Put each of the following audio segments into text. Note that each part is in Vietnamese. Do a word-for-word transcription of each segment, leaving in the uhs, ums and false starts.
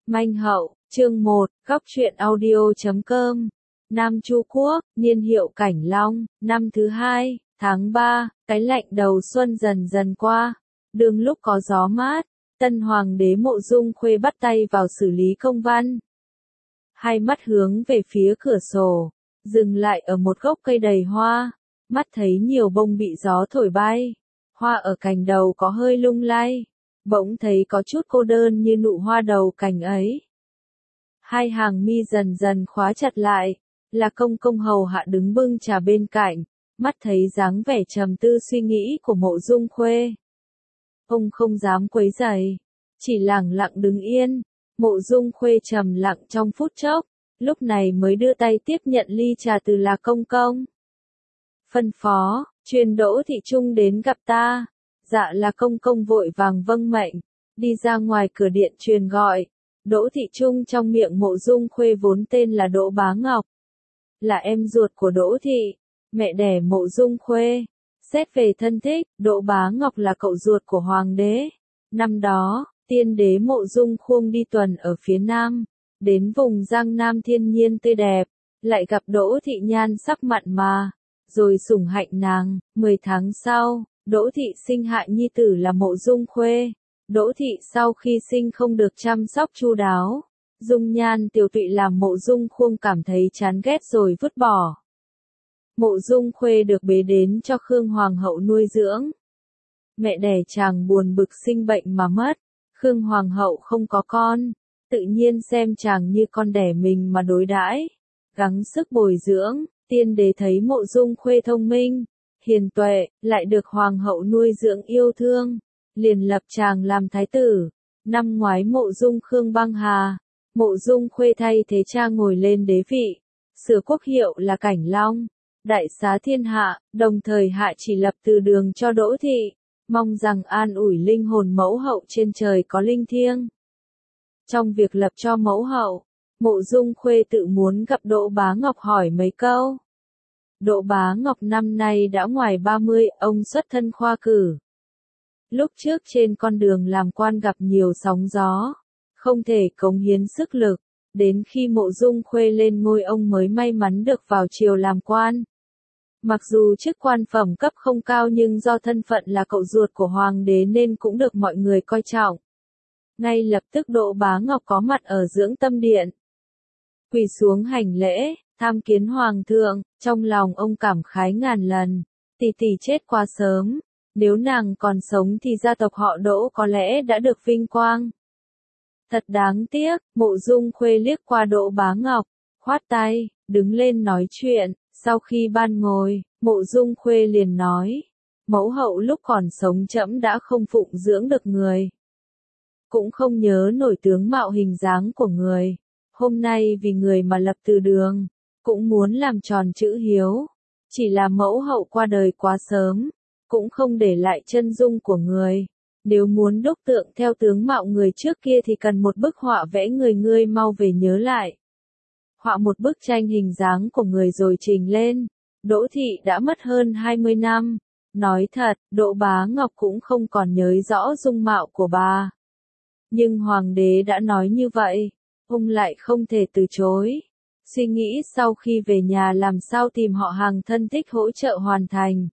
Manh Hậu, chương một, góc truyện audio chấm com. Nam Chu Quốc, niên hiệu Cảnh Long, năm thứ hai, tháng ba, cái lạnh đầu xuân dần dần qua. Đường lúc có gió mát, tân hoàng đế Mộ Dung Khuê bắt tay vào xử lý công văn. Hai mắt hướng về phía cửa sổ, dừng lại ở một gốc cây đầy hoa, mắt thấy nhiều bông bị gió thổi bay. Hoa ở cành đầu có hơi lung lay, bỗng thấy có chút cô đơn như nụ hoa đầu cành ấy. Hai hàng mi dần dần khóa chặt lại, là công công hầu hạ đứng bưng trà bên cạnh, mắt thấy dáng vẻ trầm tư suy nghĩ của Mộ Dung Khuê. Ông không dám quấy rầy, chỉ lẳng lặng đứng yên. Mộ Dung Khuê trầm lặng trong phút chốc, lúc này mới đưa tay tiếp nhận ly trà từ là công công. Phân phó, truyền Đỗ Thị Trung đến gặp ta. Dạ là công công vội vàng vâng mệnh, đi ra ngoài cửa điện truyền gọi. Đỗ Thị Trung trong miệng Mộ Dung Khuê vốn tên là Đỗ Bá Ngọc, là em ruột của Đỗ Thị, mẹ đẻ Mộ Dung Khuê. Xét về thân thích, Đỗ Bá Ngọc là cậu ruột của Hoàng đế. Năm đó, tiên đế Mộ Dung Khuông đi tuần ở phía Nam, đến vùng Giang Nam thiên nhiên tươi đẹp, lại gặp Đỗ Thị nhan sắc mặn mà, rồi sủng hạnh nàng. Mười tháng sau, Đỗ Thị sinh hạ nhi tử là Mộ Dung Khuê. Đỗ Thị sau khi sinh không được chăm sóc chu đáo, dung nhan tiều tụy làm Mộ Dung Khuông cảm thấy chán ghét rồi vứt bỏ. Mộ Dung Khuê được bế đến cho Khương Hoàng hậu nuôi dưỡng. Mẹ đẻ chàng buồn bực sinh bệnh mà mất, Khương Hoàng hậu không có con, tự nhiên xem chàng như con đẻ mình mà đối đãi, gắng sức bồi dưỡng. Tiên đế thấy Mộ Dung Khuê thông minh, hiền tuệ, lại được Hoàng hậu nuôi dưỡng yêu thương, liền lập chàng làm thái tử. Năm ngoái Mộ Dung Khương băng hà, Mộ Dung Khuê thay thế cha ngồi lên đế vị, sửa quốc hiệu là Cảnh Long, đại xá thiên hạ, đồng thời hạ chỉ lập từ đường cho Đỗ Thị, mong rằng an ủi linh hồn mẫu hậu trên trời có linh thiêng. Trong việc lập cho mẫu hậu, Mộ Dung Khuê tự muốn gặp Đỗ Bá Ngọc hỏi mấy câu. Đỗ Bá Ngọc năm nay đã ngoài ba mươi, ông xuất thân khoa cử. Lúc trước trên con đường làm quan gặp nhiều sóng gió, không thể cống hiến sức lực, đến khi Mộ Dung Khuê lên ngôi ông mới may mắn được vào triều làm quan. Mặc dù chức quan phẩm cấp không cao nhưng do thân phận là cậu ruột của Hoàng đế nên cũng được mọi người coi trọng. Ngay lập tức Đỗ Bá Ngọc có mặt ở Dưỡng Tâm Điện, quỳ xuống hành lễ, tham kiến Hoàng thượng. Trong lòng ông cảm khái ngàn lần, tỷ tỷ chết quá sớm, nếu nàng còn sống thì gia tộc họ Đỗ có lẽ đã được vinh quang. Thật đáng tiếc. Mộ Dung Khuê liếc qua Đỗ Bá Ngọc, khoát tay, đứng lên nói chuyện. Sau khi ban ngồi, Mộ Dung Khuê liền nói, mẫu hậu lúc còn sống trẫm đã không phụng dưỡng được người, cũng không nhớ nổi tướng mạo hình dáng của người. Hôm nay vì người mà lập từ đường, cũng muốn làm tròn chữ hiếu. Chỉ là mẫu hậu qua đời quá sớm, cũng không để lại chân dung của người. Nếu muốn đúc tượng theo tướng mạo người trước kia thì cần một bức họa vẽ người, ngươi mau về nhớ lại. Họa một bức tranh hình dáng của người rồi trình lên. Đỗ Thị đã mất hơn hai mươi năm. Nói thật, Đỗ Bá Ngọc cũng không còn nhớ rõ dung mạo của bà. Nhưng Hoàng đế đã nói như vậy, ông lại không thể từ chối. Suy nghĩ sau khi về nhà làm sao tìm họ hàng thân thích hỗ trợ hoàn thành.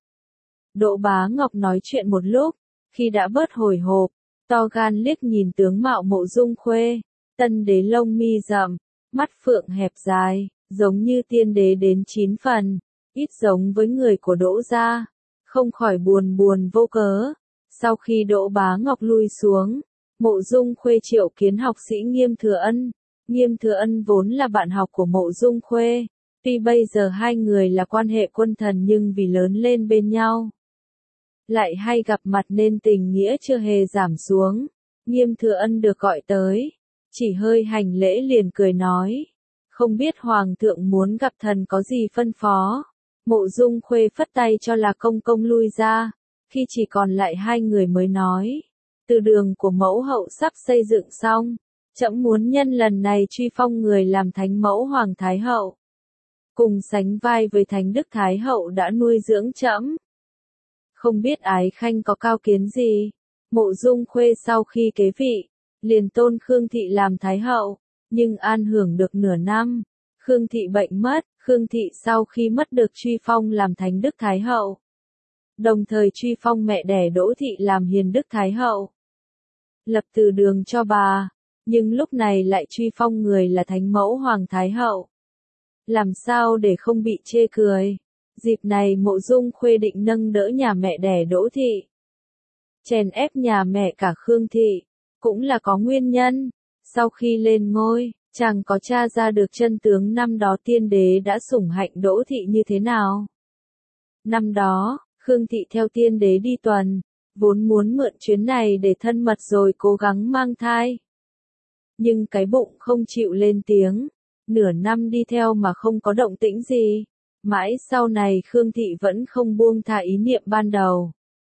Đỗ Bá Ngọc nói chuyện một lúc, khi đã bớt hồi hộp, to gan liếc nhìn tướng mạo Mộ Dung Khuê. Tân đế lông mi rậm, mắt phượng hẹp dài, giống như tiên đế đến chín phần, ít giống với người của Đỗ gia, không khỏi buồn buồn vô cớ. Sau khi Đỗ Bá Ngọc lui xuống, Mộ Dung Khuê triệu kiến học sĩ Nghiêm Thừa Ân. Nghiêm Thừa Ân vốn là bạn học của Mộ Dung Khuê, tuy bây giờ hai người là quan hệ quân thần nhưng vì lớn lên bên nhau, lại hay gặp mặt nên tình nghĩa chưa hề giảm xuống. Nghiêm Thừa Ân được gọi tới, chỉ hơi hành lễ liền cười nói, không biết Hoàng thượng muốn gặp thần có gì phân phó. Mộ Dung Khuê phất tay cho là công công lui ra, khi chỉ còn lại hai người mới nói, từ đường của mẫu hậu sắp xây dựng xong, trẫm muốn nhân lần này truy phong người làm thánh mẫu Hoàng Thái Hậu, cùng sánh vai với Thánh Đức Thái Hậu đã nuôi dưỡng trẫm. Không biết ái khanh có cao kiến gì. Mộ Dung Khuê sau khi kế vị, liền tôn Khương Thị làm Thái Hậu, nhưng an hưởng được nửa năm. Khương Thị bệnh mất, Khương Thị sau khi mất được truy phong làm Thánh Đức Thái Hậu. Đồng thời truy phong mẹ đẻ Đỗ Thị làm Hiền Đức Thái Hậu. Lập từ đường cho bà, nhưng lúc này lại truy phong người là Thánh Mẫu Hoàng Thái Hậu. Làm sao để không bị chê cười? Dịp này Mộ Dung Khuê định nâng đỡ nhà mẹ đẻ Đỗ Thị, chèn ép nhà mẹ cả Khương Thị, cũng là có nguyên nhân. Sau khi lên ngôi, chàng có tra ra được chân tướng năm đó tiên đế đã sủng hạnh Đỗ Thị như thế nào. Năm đó, Khương Thị theo tiên đế đi tuần, vốn muốn mượn chuyến này để thân mật rồi cố gắng mang thai. Nhưng cái bụng không chịu lên tiếng, nửa năm đi theo mà không có động tĩnh gì. Mãi sau này Khương Thị vẫn không buông tha ý niệm ban đầu.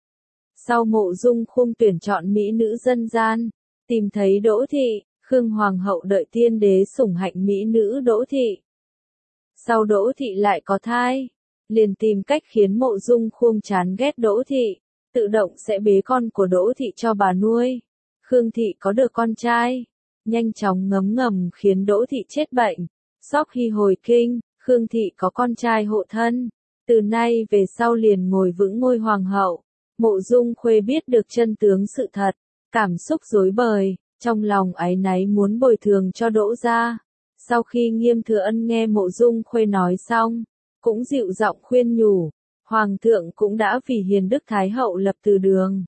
Sau Mộ Dung Khung tuyển chọn mỹ nữ dân gian, tìm thấy Đỗ Thị, Khương Hoàng hậu đợi tiên đế sủng hạnh mỹ nữ Đỗ Thị. Sau Đỗ Thị lại có thai, liền tìm cách khiến Mộ Dung Khung chán ghét Đỗ Thị, tự động sẽ bế con của Đỗ Thị cho bà nuôi. Khương Thị có được con trai, nhanh chóng ngấm ngầm khiến Đỗ Thị chết bệnh. Sau khi hồi kinh, Khương Thị có con trai hộ thân, từ nay về sau liền ngồi vững ngôi hoàng hậu. Mộ Dung Khuê biết được chân tướng sự thật, cảm xúc rối bời, trong lòng áy náy muốn bồi thường cho Đỗ gia. Sau khi Nghiêm Thừa Ân nghe Mộ Dung Khuê nói xong, cũng dịu giọng khuyên nhủ, Hoàng thượng cũng đã vì Hiền Đức Thái Hậu lập từ đường.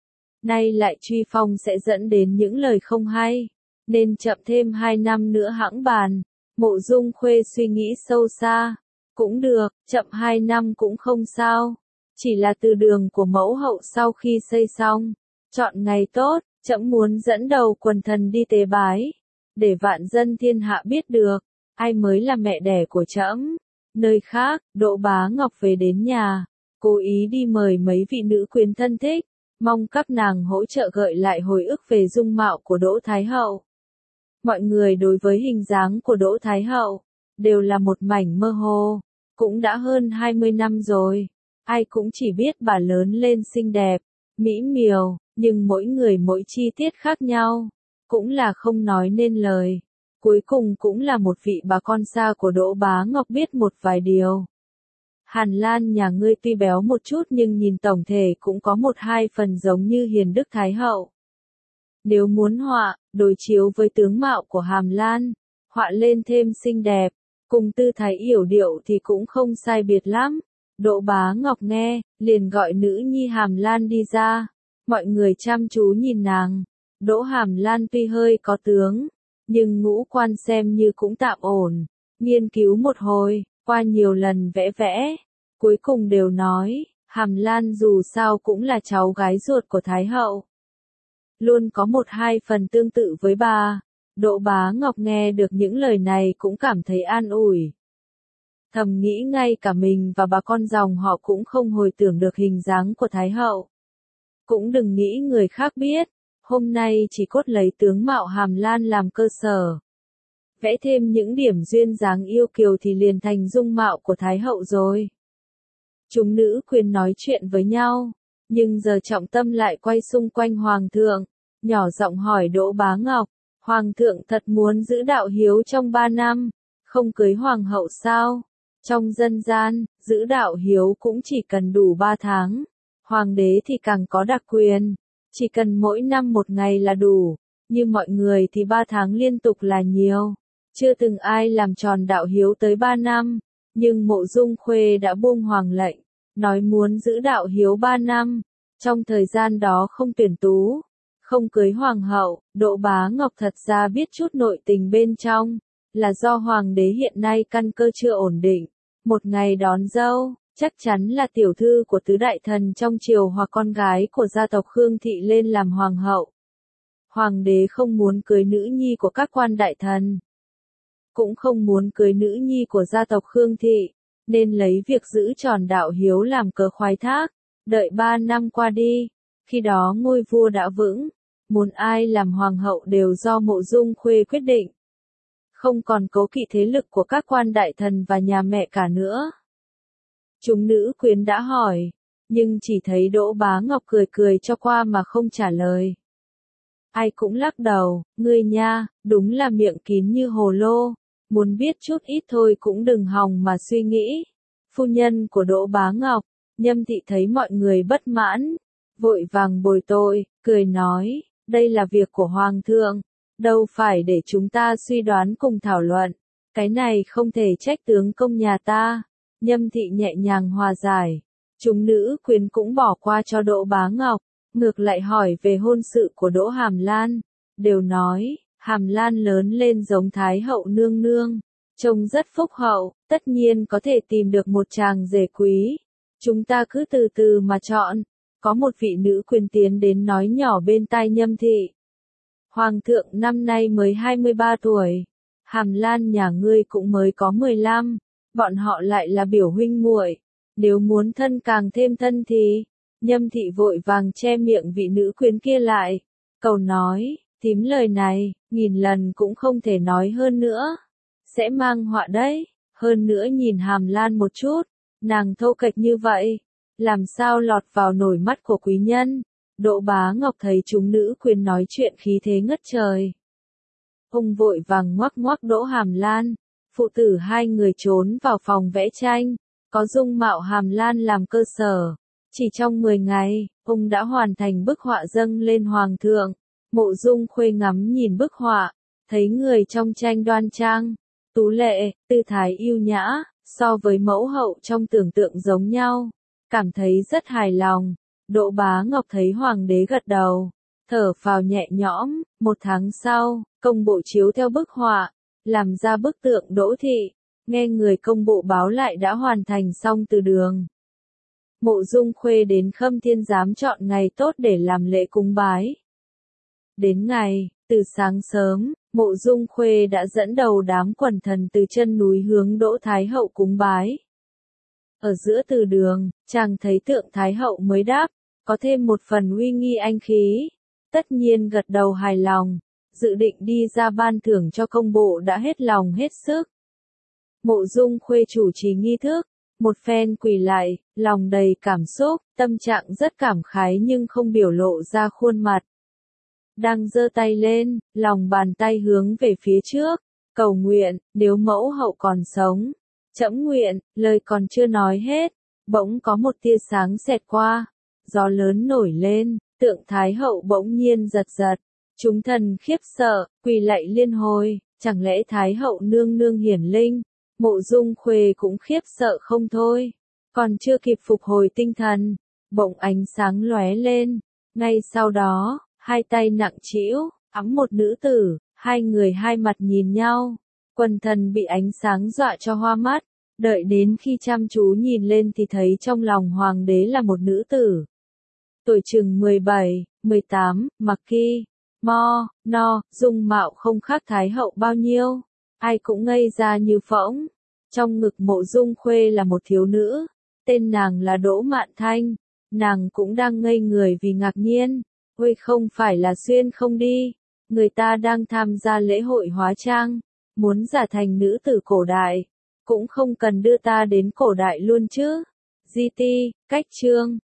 Nay lại truy phong sẽ dẫn đến những lời không hay, nên chậm thêm hai năm nữa hẵng bàn. Mộ Dung Khuê suy nghĩ sâu xa, cũng được, chậm hai năm cũng không sao. Chỉ là từ đường của mẫu hậu sau khi xây xong, chọn ngày tốt, trẫm muốn dẫn đầu quần thần đi tế bái, để vạn dân thiên hạ biết được, ai mới là mẹ đẻ của trẫm. Nơi khác, Đỗ Bá Ngọc về đến nhà, cố ý đi mời mấy vị nữ quyến thân thích, mong các nàng hỗ trợ gợi lại hồi ức về dung mạo của Đỗ Thái Hậu. Mọi người đối với hình dáng của Đỗ Thái Hậu, đều là một mảnh mơ hồ, cũng đã hơn hai mươi năm rồi. Ai cũng chỉ biết bà lớn lên xinh đẹp, mỹ miều, nhưng mỗi người mỗi chi tiết khác nhau, cũng là không nói nên lời. Cuối cùng cũng là một vị bà con xa của Đỗ Bá Ngọc biết một vài điều. Hàn Lan nhà ngươi tuy béo một chút nhưng nhìn tổng thể cũng có một hai phần giống như Hiền Đức Thái Hậu. Nếu muốn họa, đối chiếu với tướng mạo của Hàm Lan, họa lên thêm xinh đẹp, cùng tư thái yểu điệu thì cũng không sai biệt lắm. Đỗ Bá Ngọc nghe, liền gọi nữ nhi Hàm Lan đi ra. Mọi người chăm chú nhìn nàng. Đỗ Hàm Lan tuy hơi có tướng, nhưng ngũ quan xem như cũng tạm ổn. Nghiên cứu một hồi, qua nhiều lần vẽ vẽ, cuối cùng đều nói, Hàm Lan dù sao cũng là cháu gái ruột của Thái Hậu. Luôn có một hai phần tương tự với bà. Đỗ Bá Ngọc nghe được những lời này cũng cảm thấy an ủi. Thầm nghĩ ngay cả mình và bà con dòng họ cũng không hồi tưởng được hình dáng của Thái Hậu. Cũng đừng nghĩ người khác biết, hôm nay chỉ cốt lấy tướng mạo Hàm Lan làm cơ sở. Vẽ thêm những điểm duyên dáng yêu kiều thì liền thành dung mạo của Thái Hậu rồi. Chúng nữ quyến nói chuyện với nhau, nhưng giờ trọng tâm lại quay xung quanh Hoàng thượng, nhỏ giọng hỏi Đỗ Bá Ngọc, Hoàng thượng thật muốn giữ đạo hiếu trong ba năm, không cưới Hoàng hậu sao? Trong dân gian, giữ đạo hiếu cũng chỉ cần đủ ba tháng. Hoàng đế thì càng có đặc quyền, chỉ cần mỗi năm một ngày là đủ, như mọi người thì ba tháng liên tục là nhiều. Chưa từng ai làm tròn đạo hiếu tới ba năm, nhưng Mộ Dung Khuê đã buông hoàng lệnh, nói muốn giữ đạo hiếu ba năm, trong thời gian đó không tuyển tú, không cưới hoàng hậu. Đỗ Bá Ngọc thật ra biết chút nội tình bên trong, là do hoàng đế hiện nay căn cơ chưa ổn định, một ngày đón dâu, chắc chắn là tiểu thư của tứ đại thần trong triều hoặc con gái của gia tộc Khương Thị lên làm hoàng hậu. Hoàng đế không muốn cưới nữ nhi của các quan đại thần, cũng không muốn cưới nữ nhi của gia tộc Khương Thị, nên lấy việc giữ tròn đạo hiếu làm cớ khoái thác, đợi ba năm qua đi, khi đó ngôi vua đã vững, muốn ai làm hoàng hậu đều do Mộ Dung Khuê quyết định. Không còn cố kỵ thế lực của các quan đại thần và nhà mẹ cả nữa. Chúng nữ quyến đã hỏi, nhưng chỉ thấy Đỗ Bá Ngọc cười cười cho qua mà không trả lời. Ai cũng lắc đầu, ngươi nha, đúng là miệng kín như hồ lô, muốn biết chút ít thôi cũng đừng hòng mà suy nghĩ. Phu nhân của Đỗ Bá Ngọc, Nhâm thị thấy mọi người bất mãn, vội vàng bồi tội, cười nói, đây là việc của Hoàng thượng, đâu phải để chúng ta suy đoán cùng thảo luận, cái này không thể trách tướng công nhà ta. Nhâm thị nhẹ nhàng hòa giải, chúng nữ quyến cũng bỏ qua cho Đỗ Bá Ngọc, ngược lại hỏi về hôn sự của Đỗ Hàm Lan, đều nói, Hàm Lan lớn lên giống Thái hậu nương nương, trông rất phúc hậu, tất nhiên có thể tìm được một chàng rể quý. Chúng ta cứ từ từ mà chọn. Có một vị nữ quyền tiến đến nói nhỏ bên tai Nhâm thị. Hoàng thượng năm nay mới hai mươi ba tuổi, Hàm Lan nhà ngươi cũng mới có mười lăm, bọn họ lại là biểu huynh muội, nếu muốn thân càng thêm thân thì. Nhâm thị vội vàng che miệng vị nữ quyền kia lại, cầu nói, thím lời này, nghìn lần cũng không thể nói hơn nữa, sẽ mang họa đấy, hơn nữa nhìn Hàm Lan một chút, nàng thô kệch như vậy, làm sao lọt vào nổi mắt của quý nhân. Đỗ Bá Ngọc thấy chúng nữ quyền nói chuyện khí thế ngất trời. Ông vội vàng ngoắc ngoắc Đỗ Hàm Lan, phụ tử hai người trốn vào phòng vẽ tranh, có dung mạo Hàm Lan làm cơ sở. Chỉ trong mười ngày, ông đã hoàn thành bức họa dâng lên Hoàng thượng. Mộ Dung Khuê ngắm nhìn bức họa, thấy người trong tranh đoan trang, tú lệ, tư thái yêu nhã, so với mẫu hậu trong tưởng tượng giống nhau, cảm thấy rất hài lòng. Đỗ Bá Ngọc thấy hoàng đế gật đầu, thở phào nhẹ nhõm. Một tháng sau, công bộ chiếu theo bức họa, làm ra bức tượng Đỗ thị, nghe người công bộ báo lại đã hoàn thành xong từ đường. Mộ Dung Khuê đến Khâm Thiên Giám chọn ngày tốt để làm lễ cúng bái. Đến ngày, từ sáng sớm, Mộ Dung Khuê đã dẫn đầu đám quần thần từ chân núi hướng Đỗ Thái Hậu cúng bái. Ở giữa từ đường, chàng thấy tượng Thái Hậu mới đáp, có thêm một phần uy nghi anh khí. Tất nhiên gật đầu hài lòng, dự định đi ra ban thưởng cho công bộ đã hết lòng hết sức. Mộ Dung Khuê chủ trì nghi thức, một phen quỳ lại, lòng đầy cảm xúc, tâm trạng rất cảm khái nhưng không biểu lộ ra khuôn mặt. Đang giơ tay lên, lòng bàn tay hướng về phía trước, cầu nguyện, nếu mẫu hậu còn sống. Trẫm nguyện, lời còn chưa nói hết, bỗng có một tia sáng xẹt qua, gió lớn nổi lên, tượng Thái hậu bỗng nhiên giật giật. Chúng thần khiếp sợ, quỳ lạy liên hồi, chẳng lẽ Thái hậu nương nương hiển linh? Mộ Dung Khuê cũng khiếp sợ không thôi, còn chưa kịp phục hồi tinh thần, bỗng ánh sáng lóe lên, ngay sau đó, hai tay nặng trĩu, ẵm một nữ tử, hai người hai mặt nhìn nhau, quần thần bị ánh sáng dọa cho hoa mắt, đợi đến khi chăm chú nhìn lên thì thấy trong lòng hoàng đế là một nữ tử. Tuổi chừng mười bảy, mười tám, mặc ki, mo, no, dung mạo không khác Thái hậu bao nhiêu, ai cũng ngây ra như phỗng. Trong ngực Mộ Dung Khuê là một thiếu nữ, tên nàng là Đỗ Mạn Thanh, nàng cũng đang ngây người vì ngạc nhiên. Ôi không phải là xuyên không đi, người ta đang tham gia lễ hội hóa trang, muốn giả thành nữ tử cổ đại, cũng không cần đưa ta đến cổ đại luôn chứ. giê tê, cách chương.